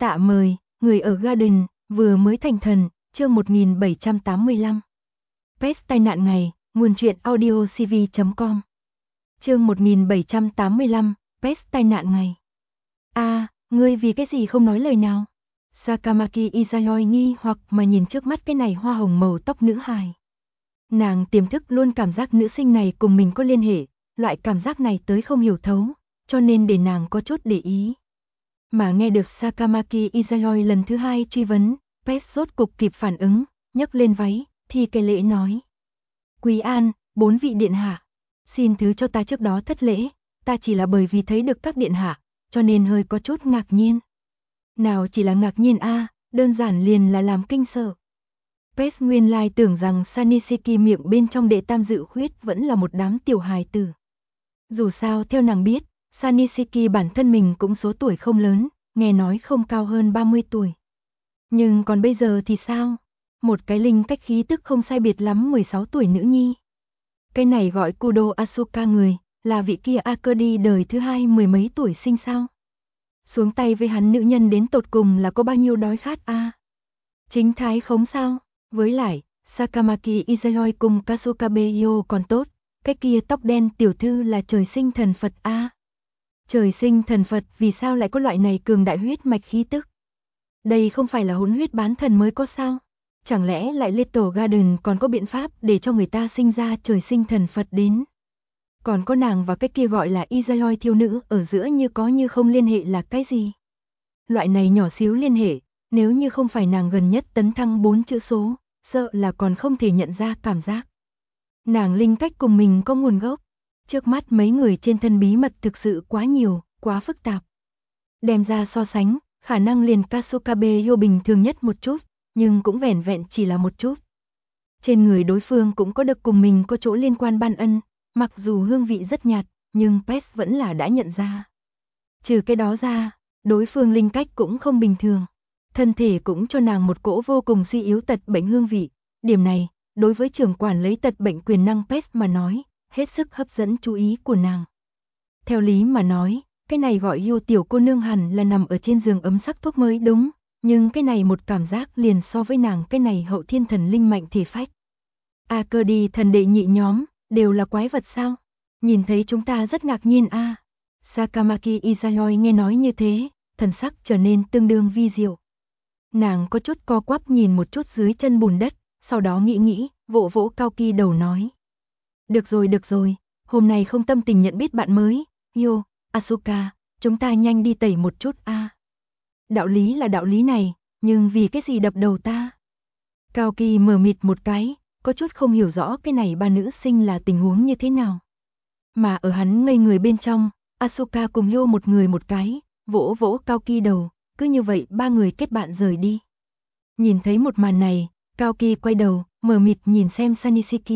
Tạ mời, người ở Garden, vừa mới thành thần, chương 1785. Pest tai nạn ngày, nguồn truyện audiocv.com. Chương 1785, Pest tai nạn ngày. Ngươi vì cái gì không nói lời nào? Sakamaki Izayoi nghi hoặc mà nhìn trước mắt cái này hoa hồng màu tóc nữ hài. Nàng tiềm thức luôn cảm giác nữ sinh này cùng mình có liên hệ, loại cảm giác này tới không hiểu thấu, cho nên để nàng có chút để ý. Mà nghe được Sakamaki Izayoi lần thứ hai truy vấn, Pest rốt cục kịp phản ứng, nhấc lên váy, thì cái lễ nói. Quý an, 4 vị điện hạ, xin thứ cho ta trước đó thất lễ, ta chỉ là bởi vì thấy được các điện hạ, cho nên hơi có chút ngạc nhiên. Nào chỉ là ngạc nhiên đơn giản liền là làm kinh sợ. Pest nguyên lai tưởng rằng Saniseki miệng bên trong đệ tam dự khuyết vẫn là một đám tiểu hài tử. Dù sao theo nàng biết, Saniseki bản thân mình cũng số tuổi không lớn, nghe nói không cao hơn 30 tuổi. Nhưng còn bây giờ thì sao? Một cái linh cách khí tức không sai biệt lắm 16 tuổi nữ nhi. Cái này gọi Kudo Asuka người, là vị kia Akudi đời thứ hai 10 mấy tuổi sinh sao? Xuống tay với hắn nữ nhân đến tột cùng là có bao nhiêu đói khát Chính thái khống sao? Với lại, Sakamaki Izayoi cùng Kasukabe Hyo còn tốt, cái kia tóc đen tiểu thư là trời sinh thần Phật Trời sinh thần Phật vì sao lại có loại này cường đại huyết mạch khí tức? Đây không phải là hỗn huyết bán thần mới có sao? Chẳng lẽ lại Little Garden còn có biện pháp để cho người ta sinh ra trời sinh thần Phật đến? Còn có nàng và cái kia gọi là Izayoi thiếu nữ ở giữa như có như không liên hệ là cái gì? Loại này nhỏ xíu liên hệ, nếu như không phải nàng gần nhất tấn thăng 4 chữ số, sợ là còn không thể nhận ra cảm giác. Nàng linh cách cùng mình có nguồn gốc. Trước mắt mấy người trên thân bí mật thực sự quá nhiều, quá phức tạp. Đem ra so sánh, khả năng liền Kasukabe Hyo bình thường nhất một chút, nhưng cũng vẻn vẹn chỉ là một chút. Trên người đối phương cũng có được cùng mình có chỗ liên quan ban ân, mặc dù hương vị rất nhạt, nhưng Pest vẫn là đã nhận ra. Trừ cái đó ra, đối phương linh cách cũng không bình thường. Thân thể cũng cho nàng một cỗ vô cùng suy yếu tật bệnh hương vị. Điểm này, đối với trưởng quản lấy tật bệnh quyền năng Pest mà nói, hết sức hấp dẫn chú ý của nàng. Theo lý mà nói, cái này gọi Hyo tiểu cô nương hẳn là nằm ở trên giường ấm sắc thuốc mới đúng, nhưng cái này một cảm giác liền so với nàng cái này hậu thiên thần linh mạnh thể phách. Akudi thần đệ nhị nhóm, đều là quái vật sao? Nhìn thấy chúng ta rất ngạc nhiên Sakamaki Izayoi nghe nói như thế, thần sắc trở nên tương đương vi diệu. Nàng có chút co quắp nhìn một chút dưới chân bùn đất, sau đó nghĩ, vỗ vỗ Cao Kỳ đầu nói. Được rồi, hôm nay không tâm tình nhận biết bạn mới, Hyo, Asuka, chúng ta nhanh đi tẩy một chút Đạo lý là đạo lý này, nhưng vì cái gì đập đầu ta? Cao Kỳ mờ mịt một cái, có chút không hiểu rõ cái này ba nữ sinh là tình huống như thế nào. Mà ở hắn ngây người bên trong, Asuka cùng Hyo một người một cái, vỗ vỗ Cao Kỳ đầu, cứ như vậy ba người kết bạn rời đi. Nhìn thấy một màn này, Cao Kỳ quay đầu, mờ mịt nhìn xem Saniseki.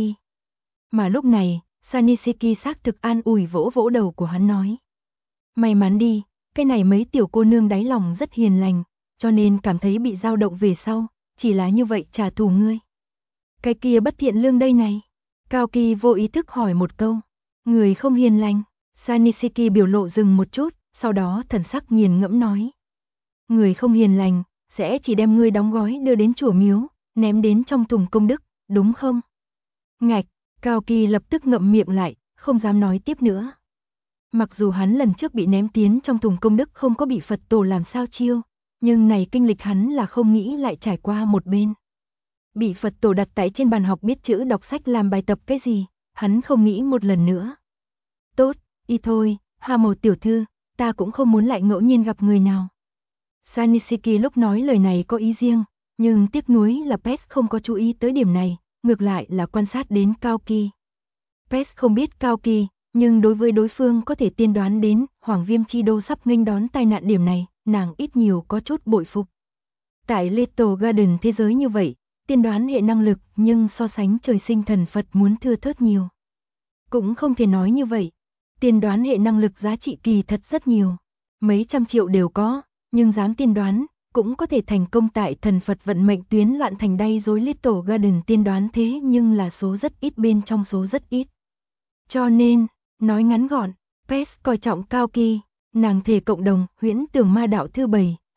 Mà lúc này, Saniseki xác thực an ủi vỗ vỗ đầu của hắn nói. May mắn đi, cái này mấy tiểu cô nương đáy lòng rất hiền lành, cho nên cảm thấy bị dao động về sau, chỉ là như vậy trả thù ngươi. Cái kia bất thiện lương đây này. Cao Kỳ vô ý thức hỏi một câu. Người không hiền lành. Saniseki biểu lộ dừng một chút, sau đó thần sắc nghiền ngẫm nói. Người không hiền lành, sẽ chỉ đem ngươi đóng gói đưa đến chùa miếu, ném đến trong thùng công đức, đúng không? Ngạch, Cao Kỳ lập tức ngậm miệng lại, không dám nói tiếp nữa. Mặc dù hắn lần trước bị ném tiến trong thùng công đức không có bị Phật tổ làm sao chiêu, nhưng này kinh lịch hắn là không nghĩ lại trải qua một bên. Bị Phật tổ đặt tại trên bàn học biết chữ đọc sách làm bài tập cái gì, hắn không nghĩ một lần nữa. Tốt, y thôi, Hamo tiểu thư, ta cũng không muốn lại ngẫu nhiên gặp người nào. Saniseki lúc nói lời này có ý riêng, nhưng tiếc nuối là Pest không có chú ý tới điểm này, ngược lại là quan sát đến Cao Kỳ. Pest không biết Cao Kỳ, nhưng đối với đối phương có thể tiên đoán đến Hoàng Viêm Chi Đô sắp nghênh đón tai nạn điểm này, nàng ít nhiều có chút bội phục. Tại Little Garden thế giới như vậy, tiên đoán hệ năng lực nhưng so sánh trời sinh thần Phật muốn thưa thớt nhiều. Cũng không thể nói như vậy, tiên đoán hệ năng lực giá trị kỳ thật rất nhiều, mấy trăm triệu đều có, nhưng dám tiên đoán, cũng có thể thành công tại thần Phật vận mệnh tuyến loạn thành đay rối Little Garden tiên đoán thế nhưng là số rất ít bên trong số rất ít. Cho nên, nói ngắn gọn, Pest coi trọng Cao Kỳ, nàng thể cộng đồng huyễn tưởng ma đạo thứ 7,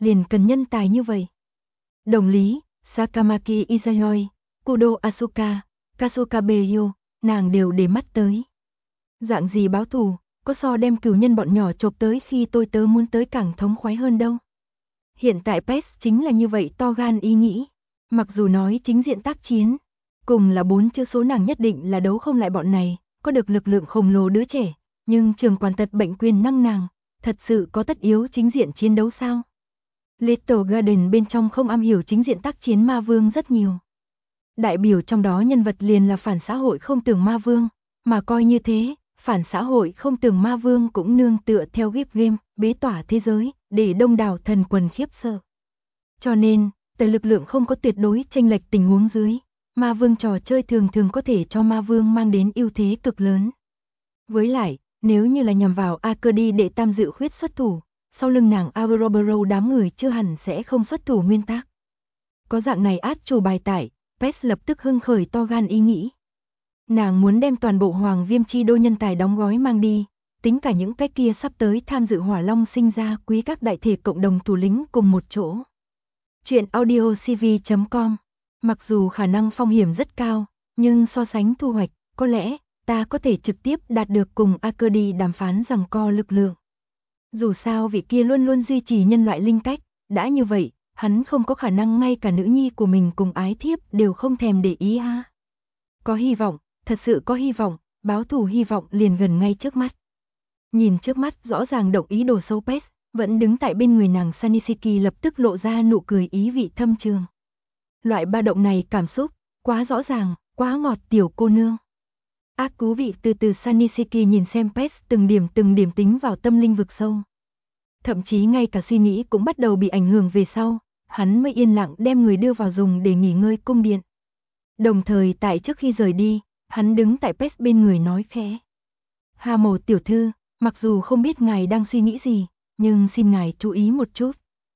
liền cần nhân tài như vậy. Đồng lý, Sakamaki Izayoi, Kudo Asuka, Kasuka Beyo, nàng đều để mắt tới. Dạng gì báo thù, có so đem cửu nhân bọn nhỏ chộp tới khi tôi tớ muốn tới càng thống khoái hơn đâu. Hiện tại PES chính là như vậy to gan ý nghĩ. Mặc dù nói chính diện tác chiến, cùng là 4 chữ số nàng nhất định là đấu không lại bọn này, có được lực lượng khổng lồ đứa trẻ, nhưng trường quản tật bệnh quyền năng nàng, thật sự có tất yếu chính diện chiến đấu sao? Little Garden bên trong không am hiểu chính diện tác chiến ma vương rất nhiều. Đại biểu trong đó nhân vật liền là phản xã hội không tưởng ma vương, mà coi như thế, phản xã hội không tưởng ma vương cũng nương tựa theo Gift Game, bế tỏa thế giới, để đông đảo thần quần khiếp sợ. Cho nên, tại lực lượng không có tuyệt đối chênh lệch tình huống dưới, ma vương trò chơi thường thường có thể cho ma vương mang đến ưu thế cực lớn. Với lại, nếu như là nhằm vào Akedi để tam dự khuyết xuất thủ, sau lưng nàng Auroboro đám người chưa hẳn sẽ không xuất thủ nguyên tắc. Có dạng này át chủ bài tải, PES lập tức hưng khởi to gan ý nghĩ. Nàng muốn đem toàn bộ Hoàng Viêm chi đô nhân tài đóng gói mang đi, tính cả những cái kia sắp tới tham dự Hỏa Long sinh ra quý các đại thể cộng đồng thủ lĩnh cùng một chỗ. Chuyện audiocv.com. Mặc dù khả năng phong hiểm rất cao, nhưng so sánh thu hoạch, có lẽ ta có thể trực tiếp đạt được cùng Akedi đàm phán giằng co lực lượng. Dù sao vị kia luôn luôn duy trì nhân loại linh cách, đã như vậy, hắn không có khả năng ngay cả nữ nhi của mình cùng ái thiếp đều không thèm để ý ha. Có hy vọng, thật sự có hy vọng, báo thù hy vọng liền gần ngay trước mắt. Nhìn trước mắt rõ ràng động ý đồ sâu PES, vẫn đứng tại bên người nàng Sanishiki lập tức lộ ra nụ cười ý vị thâm trường. Loại ba động này cảm xúc, quá rõ ràng, quá ngọt tiểu cô nương. Ác cú vị từ từ Sanishiki nhìn xem PES từng điểm tính vào tâm linh vực sâu. Thậm chí ngay cả suy nghĩ cũng bắt đầu bị ảnh hưởng về sau, hắn mới yên lặng đem người đưa vào dùng để nghỉ ngơi cung điện. Đồng thời tại trước khi rời đi, hắn đứng tại PES bên người nói khẽ. Hà Mộ tiểu thư, mặc dù không biết ngài đang suy nghĩ gì, nhưng xin ngài chú ý một chút.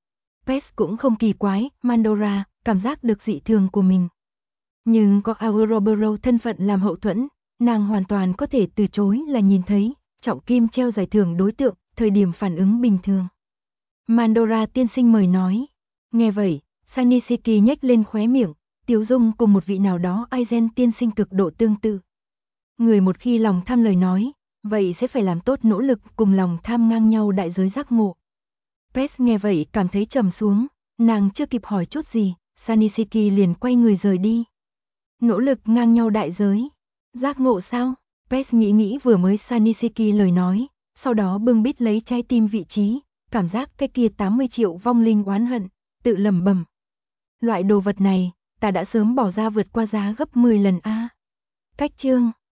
PES cũng không kỳ quái, Mandora, cảm giác được dị thường của mình. Nhưng có Auroboro thân phận làm hậu thuẫn, nàng hoàn toàn có thể từ chối là nhìn thấy, trọng kim treo giải thưởng đối tượng, thời điểm phản ứng bình thường. Mandora tiên sinh mời nói. Nghe vậy, Sanishiki nhếch lên khóe miệng, tiếu dung cùng một vị nào đó Aizen tiên sinh cực độ tương tự. Người một khi lòng tham lời nói, vậy sẽ phải làm tốt nỗ lực cùng lòng tham ngang nhau đại giới giác ngộ. PES nghe vậy cảm thấy trầm xuống, nàng chưa kịp hỏi chút gì, Sanishiki liền quay người rời đi. Nỗ lực ngang nhau đại giới, giác ngộ sao? PES nghĩ vừa mới Sanishiki lời nói, sau đó bưng bít lấy trái tim vị trí, cảm giác cái kia 80 triệu vong linh oán hận, tự lẩm bẩm. Loại đồ vật này, ta đã sớm bỏ ra vượt qua giá gấp 10 lần a. Cách chương